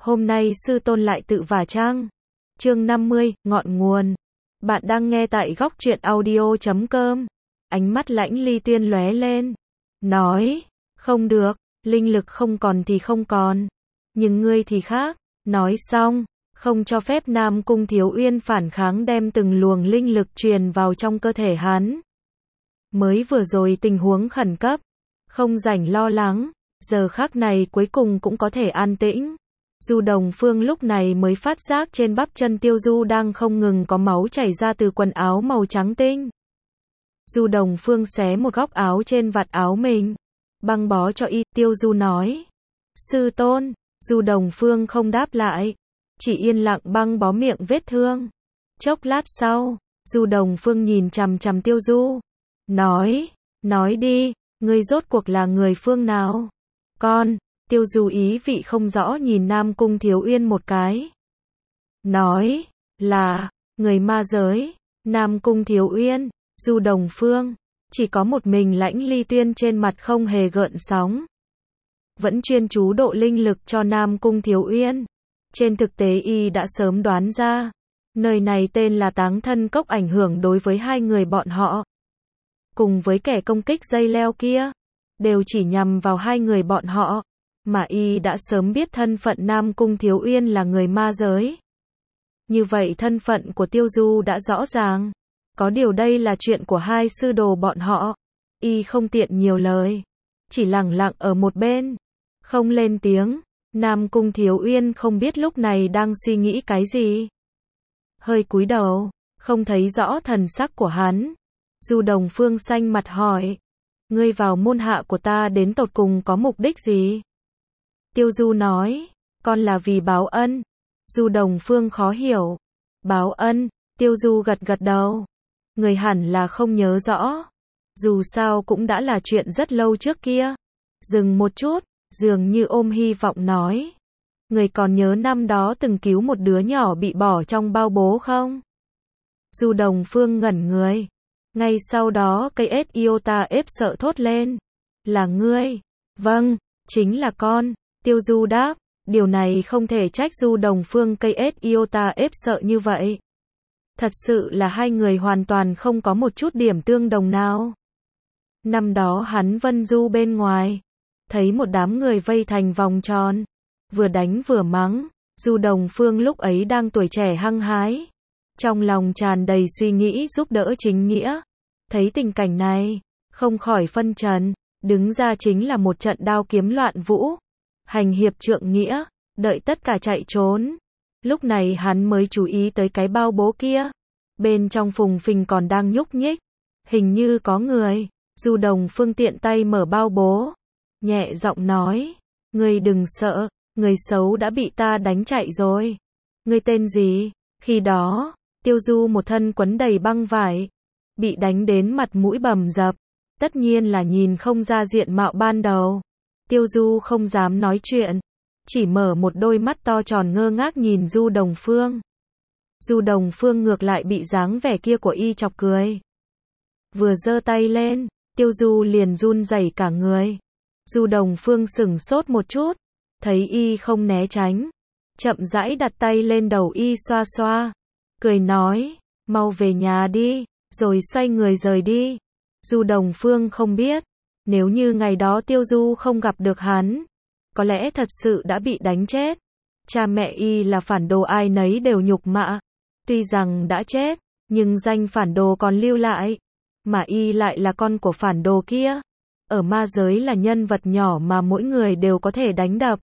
Hôm nay sư tôn lại tự vả trang. Chương 50, ngọn nguồn. Bạn đang nghe tại góc truyện audio.com. Ánh mắt Lãnh Ly Tuyên lóe lên. Nói, không được, linh lực không còn thì không còn. Nhưng ngươi thì khác. Nói xong, không cho phép Nam Cung Thiếu Uyên phản kháng đem từng luồng linh lực truyền vào trong cơ thể hắn. Mới vừa rồi tình huống khẩn cấp. Không rảnh lo lắng. Giờ khắc này cuối cùng cũng có thể an tĩnh. Du Đồng Phương lúc này mới phát giác trên bắp chân Tiêu Du đang không ngừng có máu chảy ra từ quần áo màu trắng tinh. Du Đồng Phương xé một góc áo trên vạt áo mình, băng bó cho y. Tiêu Du nói, sư tôn. Du Đồng Phương không đáp lại, chỉ yên lặng băng bó miệng vết thương. Chốc lát sau, Du Đồng Phương nhìn chằm chằm Tiêu Du, nói đi, ngươi rốt cuộc là người phương nào? Con. Tiêu Du ý vị không rõ nhìn Nam Cung Thiếu Uyên một cái. Nói, là, người ma giới. Nam Cung Thiếu Uyên, Du Đồng Phương, chỉ có một mình Lãnh Ly Tuyên trên mặt không hề gợn sóng. Vẫn chuyên chú độ linh lực cho Nam Cung Thiếu Uyên. Trên thực tế y đã sớm đoán ra, nơi này tên là Táng Thân Cốc ảnh hưởng đối với hai người bọn họ. Cùng với kẻ công kích dây leo kia, đều chỉ nhằm vào hai người bọn họ. Mà y đã sớm biết thân phận Nam Cung Thiếu Uyên là người ma giới. Như vậy thân phận của Tiêu Du đã rõ ràng. Có điều đây là chuyện của hai sư đồ bọn họ. Y không tiện nhiều lời, chỉ lặng lặng ở một bên, không lên tiếng. Nam Cung Thiếu Uyên không biết lúc này đang suy nghĩ cái gì. Hơi cúi đầu, không thấy rõ thần sắc của hắn. Du Đồng Phương xanh mặt hỏi, ngươi vào môn hạ của ta đến tột cùng có mục đích gì? Tiêu Du nói, con là vì báo ân. Du Đồng Phương khó hiểu. Báo ân? Tiêu Du gật gật đầu. Người hẳn là không nhớ rõ. Dù sao cũng đã là chuyện rất lâu trước kia. Dừng một chút, dường như ôm hy vọng nói. Người còn nhớ năm đó từng cứu một đứa nhỏ bị bỏ trong bao bố không? Du Đồng Phương ngẩn người. Ngay sau đó cây ếch Iota ếp sợ thốt lên. Là ngươi? Vâng, chính là con. Tiêu Du đáp, điều này không thể trách Du Đồng Phương cây ếch Iota ếp sợ như vậy. Thật sự là hai người hoàn toàn không có một chút điểm tương đồng nào. Năm đó hắn vân du bên ngoài, thấy một đám người vây thành vòng tròn, vừa đánh vừa mắng. Du Đồng Phương lúc ấy đang tuổi trẻ hăng hái, trong lòng tràn đầy suy nghĩ giúp đỡ chính nghĩa. Thấy tình cảnh này, không khỏi phân trần, đứng ra chính là một trận đao kiếm loạn vũ. Hành hiệp trượng nghĩa, đợi tất cả chạy trốn. Lúc này hắn mới chú ý tới cái bao bố kia. Bên trong phùng phình còn đang nhúc nhích. Hình như có người. Du Đồng Phương tiện tay mở bao bố, nhẹ giọng nói, ngươi đừng sợ, người xấu đã bị ta đánh chạy rồi. Ngươi tên gì? Khi đó, Tiêu Du một thân quấn đầy băng vải, bị đánh đến mặt mũi bầm dập. Tất nhiên là nhìn không ra diện mạo ban đầu. Tiêu Du không dám nói chuyện, chỉ mở một đôi mắt to tròn ngơ ngác nhìn Du Đồng Phương. Du Đồng Phương ngược lại bị dáng vẻ kia của y chọc cười. Vừa giơ tay lên, Tiêu Du liền run rẩy cả người. Du Đồng Phương sửng sốt một chút, thấy y không né tránh, chậm rãi đặt tay lên đầu y xoa xoa, cười nói, mau về nhà đi, rồi xoay người rời đi. Du Đồng Phương không biết, nếu như ngày đó Tiêu Du không gặp được hắn, có lẽ thật sự đã bị đánh chết. Cha mẹ y là phản đồ ai nấy đều nhục mạ. Tuy rằng đã chết, nhưng danh phản đồ còn lưu lại. Mà y lại là con của phản đồ kia. Ở ma giới là nhân vật nhỏ mà mỗi người đều có thể đánh đập.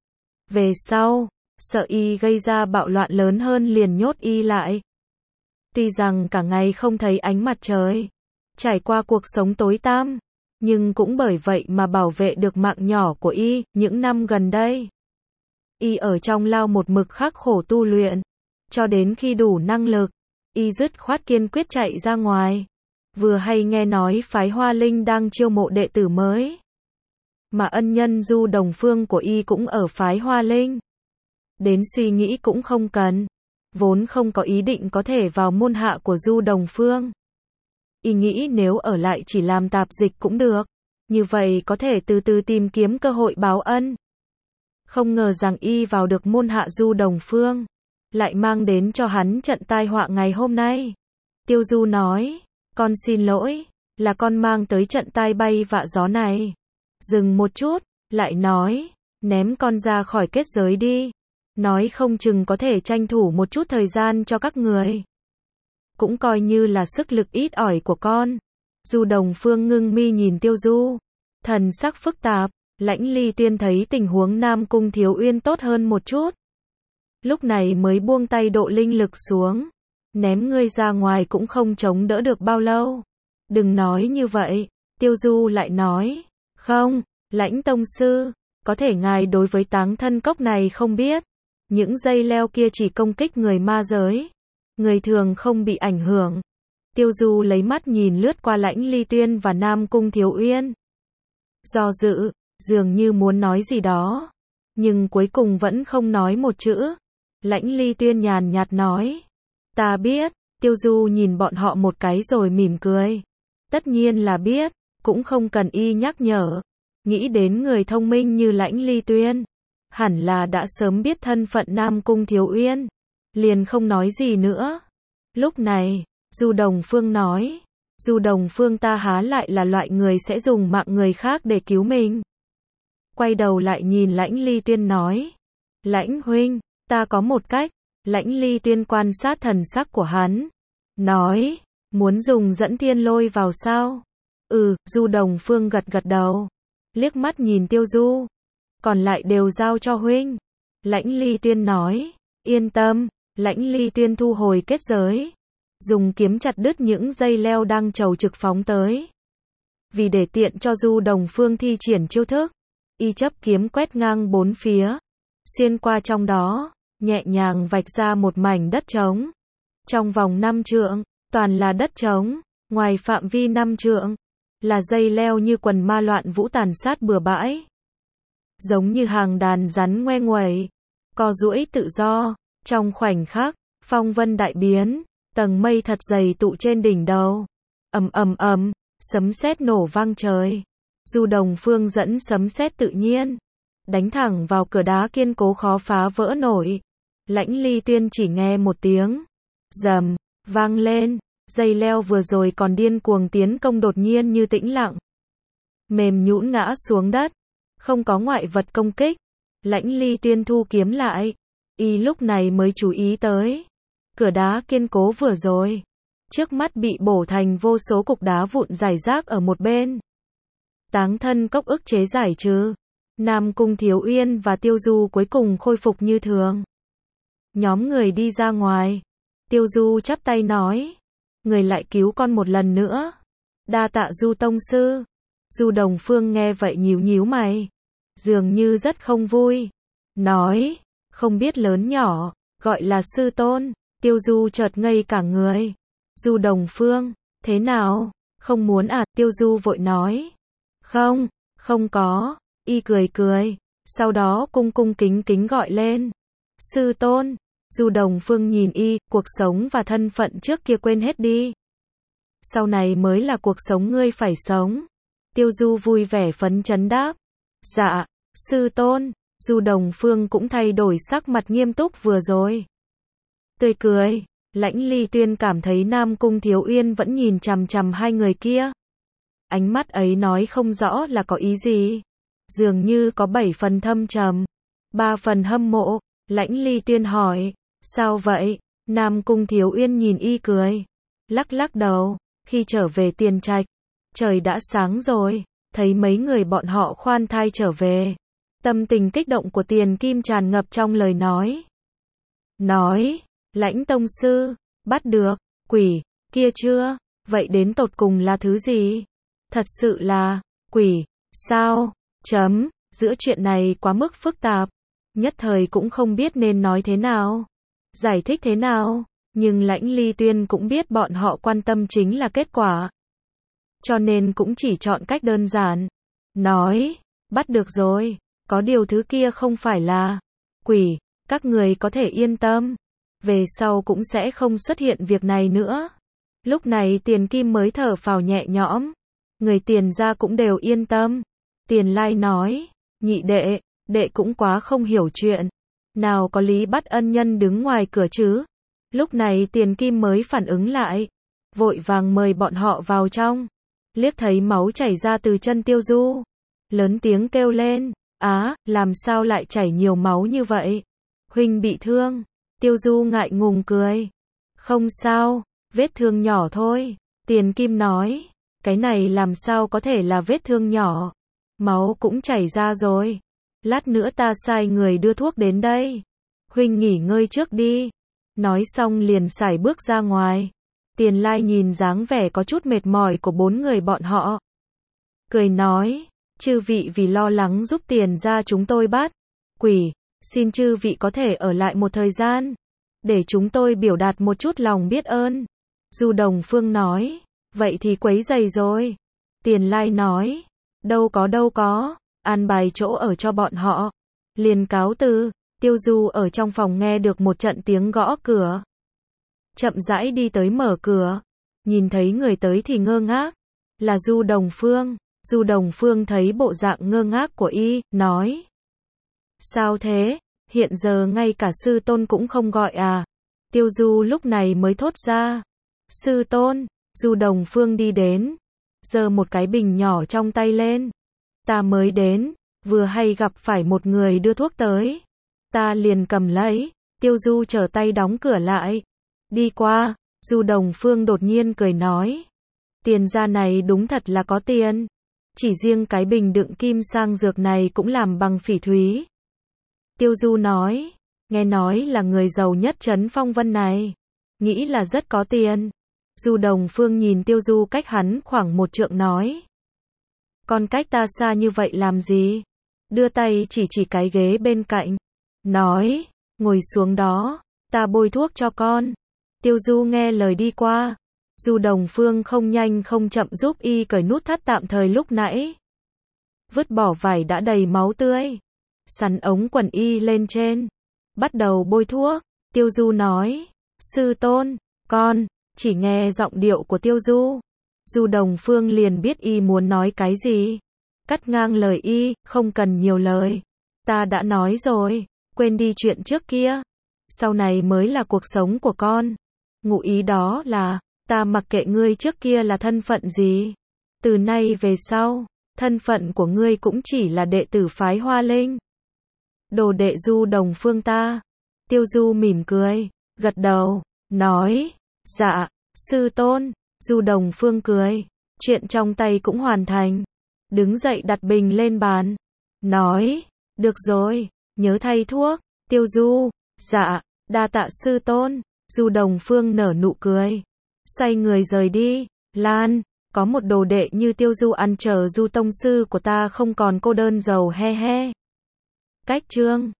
Về sau, sợ y gây ra bạo loạn lớn hơn liền nhốt y lại. Tuy rằng cả ngày không thấy ánh mặt trời, trải qua cuộc sống tối tăm, nhưng cũng bởi vậy mà bảo vệ được mạng nhỏ của y. Những năm gần đây, y ở trong lao một mực khắc khổ tu luyện, cho đến khi đủ năng lực, y dứt khoát kiên quyết chạy ra ngoài. Vừa hay nghe nói phái Hoa Linh đang chiêu mộ đệ tử mới, mà ân nhân Du Đồng Phương của y cũng ở phái Hoa Linh. Đến suy nghĩ cũng không cần, vốn không có ý định có thể vào môn hạ của Du Đồng Phương. Y nghĩ nếu ở lại chỉ làm tạp dịch cũng được, như vậy có thể từ từ tìm kiếm cơ hội báo ân. Không ngờ rằng y vào được môn hạ Du Đồng Phương, lại mang đến cho hắn trận tai họa ngày hôm nay. Tiêu Du nói, con xin lỗi, là con mang tới trận tai bay vạ gió này. Dừng một chút, lại nói, ném con ra khỏi kết giới đi. Nói không chừng có thể tranh thủ một chút thời gian cho các người. Cũng coi như là sức lực ít ỏi của con. Du Đồng Phương ngưng mi nhìn Tiêu Du, thần sắc phức tạp. Lãnh Ly Tiên thấy tình huống Nam Cung Thiếu Uyên tốt hơn một chút, lúc này mới buông tay độ linh lực xuống. Ném ngươi ra ngoài cũng không chống đỡ được bao lâu. Đừng nói như vậy. Tiêu Du lại nói, không, Lãnh tông sư, có thể ngài đối với táng thân cốc này không biết. Những dây leo kia chỉ công kích người ma giới, người thường không bị ảnh hưởng. Tiêu Du lấy mắt nhìn lướt qua Lãnh Ly Tiên và Nam Cung Thiếu Uyên, do dự, dường như muốn nói gì đó, nhưng cuối cùng vẫn không nói một chữ. Lãnh Ly Tiên nhàn nhạt nói, ta biết. Tiêu Du nhìn bọn họ một cái rồi mỉm cười. Tất nhiên là biết, cũng không cần y nhắc nhở. Nghĩ đến người thông minh như Lãnh Ly Tiên, hẳn là đã sớm biết thân phận Nam Cung Thiếu Uyên, liền không nói gì nữa. Lúc này, Du Đồng Phương nói, Du Đồng Phương ta há lại là loại người sẽ dùng mạng người khác để cứu mình. Quay đầu lại nhìn Lãnh Ly Tiên nói, Lãnh huynh, ta có một cách. Lãnh Ly Tiên quan sát thần sắc của hắn, nói, muốn dùng dẫn thiên lôi vào sao? Du Đồng Phương gật gật đầu, liếc mắt nhìn Tiêu Du, còn lại đều giao cho huynh. Lãnh Ly Tiên nói, yên tâm. Lãnh Ly Tiên thu hồi kết giới, dùng kiếm chặt đứt những dây leo đang chầu trực phóng tới. Vì để tiện cho Du Đồng Phương thi triển chiêu thức, y chấp kiếm quét ngang bốn phía, xuyên qua trong đó, nhẹ nhàng vạch ra một mảnh đất trống. Trong vòng 5 trượng, toàn là đất trống, ngoài phạm vi 5 trượng, là dây leo như quần ma loạn vũ tàn sát bừa bãi. Giống như hàng đàn rắn ngoe nguẩy, co duỗi tự do. Trong khoảnh khắc, phong vân đại biến, tầng mây thật dày tụ trên đỉnh đầu. Ầm ầm ầm, sấm sét nổ vang trời. Du Đồng Phương dẫn sấm sét tự nhiên, đánh thẳng vào cửa đá kiên cố khó phá vỡ nổi. Lãnh Ly Tiên chỉ nghe một tiếng rầm vang lên, dây leo vừa rồi còn điên cuồng tiến công đột nhiên như tĩnh lặng, mềm nhũn ngã xuống đất, không có ngoại vật công kích. Lãnh Ly Tiên thu kiếm lại, y lúc này mới chú ý tới, cửa đá kiên cố vừa rồi, trước mắt bị bổ thành vô số cục đá vụn rải rác ở một bên. Táng thân cốc ức chế giải trừ, Nam Cung Thiếu Uyên và Tiêu Du cuối cùng khôi phục như thường. Nhóm người đi ra ngoài, Tiêu Du chắp tay nói, người lại cứu con một lần nữa. Đa tạ Du tông sư. Du Đồng Phương nghe vậy nhíu nhíu mày, dường như rất không vui, nói, không biết lớn nhỏ, gọi là sư tôn. Tiêu Du chợt ngây cả người. Du Đồng Phương, thế nào, không muốn à? Tiêu Du vội nói, không, không có. Y cười cười, sau đó cung cung kính kính gọi lên, sư tôn. Du Đồng Phương nhìn y, cuộc sống và thân phận trước kia quên hết đi, sau này mới là cuộc sống ngươi phải sống. Tiêu Du vui vẻ phấn chấn đáp, dạ, sư tôn. Du Đồng Phương cũng thay đổi sắc mặt nghiêm túc vừa rồi, tươi cười. Lãnh Ly Tiên cảm thấy Nam Cung Thiếu Uyên vẫn nhìn chằm chằm hai người kia, ánh mắt ấy nói không rõ là có ý gì, dường như có 7 phần thâm trầm, 3 phần hâm mộ. Lãnh Ly Tiên hỏi, sao vậy? Nam Cung Thiếu Uyên nhìn y cười, lắc lắc đầu. Khi trở về Tiền Trạch, trời đã sáng rồi, thấy mấy người bọn họ khoan thai trở về, tâm tình kích động của Tiền Kim tràn ngập trong lời nói. Lãnh tông sư, bắt được quỷ kia chưa? Vậy đến tột cùng là thứ gì? Thật sự là quỷ sao? Giữa chuyện này quá mức phức tạp, nhất thời cũng không biết nên nói thế nào, giải thích thế nào, nhưng Lãnh Ly Tiên cũng biết bọn họ quan tâm chính là kết quả, cho nên cũng chỉ chọn cách đơn giản, nói, bắt được rồi, có điều thứ kia không phải là quỷ, các người có thể yên tâm, về sau cũng sẽ không xuất hiện việc này nữa. Lúc này Tiền Kim mới thở phào nhẹ nhõm, người Tiền gia cũng đều yên tâm. Tiền Lai nói, nhị đệ, đệ cũng quá không hiểu chuyện. Nào có lý bắt ân nhân đứng ngoài cửa chứ. Lúc này Tiền Kim mới phản ứng lại. Vội vàng mời bọn họ vào trong. Liếc thấy máu chảy ra từ chân Tiêu Du. Lớn tiếng kêu lên. Á, làm sao lại chảy nhiều máu như vậy? Huynh bị thương. Tiêu Du ngại ngùng cười. Không sao, vết thương nhỏ thôi. Tiền Kim nói. Cái này làm sao có thể là vết thương nhỏ. Máu cũng chảy ra rồi. Lát nữa ta sai người đưa thuốc đến đây. Huynh nghỉ ngơi trước đi. Nói xong liền sải bước ra ngoài. Tiền Lai nhìn dáng vẻ có chút mệt mỏi của 4 người bọn họ. Cười nói, chư vị vì lo lắng giúp Tiền gia chúng tôi bắt quỷ, xin chư vị có thể ở lại một thời gian, để chúng tôi biểu đạt một chút lòng biết ơn. Du Đồng Phương nói, vậy thì quấy rầy rồi. Tiền Lai nói, đâu có, an bài chỗ ở cho bọn họ. Liền cáo từ. Tiêu Du ở trong phòng nghe được một trận tiếng gõ cửa. Chậm rãi đi tới mở cửa. Nhìn thấy người tới thì ngơ ngác. Là Du Đồng Phương. Du Đồng Phương thấy bộ dạng ngơ ngác của y, nói. Sao thế? Hiện giờ ngay cả sư tôn cũng không gọi à? Tiêu Du lúc này mới thốt ra. Sư tôn. Du Đồng Phương đi đến. Giơ một cái bình nhỏ trong tay lên. Ta mới đến. Vừa hay gặp phải một người đưa thuốc tới. Ta liền cầm lấy. Tiêu Du trở tay đóng cửa lại. Đi qua. Du Đồng Phương đột nhiên cười nói. Tiền gia này đúng thật là có tiền. Chỉ riêng cái bình đựng kim sang dược này cũng làm bằng phỉ thúy. Tiêu Du nói. Nghe nói là người giàu nhất trấn Phong Vân này. Nghĩ là rất có tiền. Du Đồng Phương nhìn Tiêu Du cách hắn khoảng 1 trượng nói. Con cách ta xa như vậy làm gì? Đưa tay chỉ cái ghế bên cạnh. Nói, ngồi xuống đó, ta bôi thuốc cho con. Tiêu Du nghe lời đi qua. Du Đồng Phương không nhanh không chậm giúp y cởi nút thắt tạm thời lúc nãy. Vứt bỏ vải đã đầy máu tươi. Sắn ống quần y lên trên. Bắt đầu bôi thuốc. Tiêu Du nói, sư tôn, con. Chỉ nghe giọng điệu của Tiêu Du. Du Đồng Phương liền biết y muốn nói cái gì. Cắt ngang lời y, không cần nhiều lời. Ta đã nói rồi, quên đi chuyện trước kia. Sau này mới là cuộc sống của con. Ngụ ý đó là, ta mặc kệ ngươi trước kia là thân phận gì. Từ nay về sau, thân phận của ngươi cũng chỉ là đệ tử phái Hoa Linh. Đồ đệ Du Đồng Phương ta. Tiêu Du mỉm cười, gật đầu, nói, dạ, sư tôn. Du Đồng Phương cười, chuyện trong tay cũng hoàn thành. Đứng dậy đặt bình lên bàn. Nói, được rồi, nhớ thay thuốc. Tiêu Du, dạ, đa tạ sư tôn. Du Đồng Phương nở nụ cười. Xoay người rời đi. Lan, có một đồ đệ như Tiêu Du ăn chờ Du tông sư của ta không còn cô đơn giàu he he. Cách chương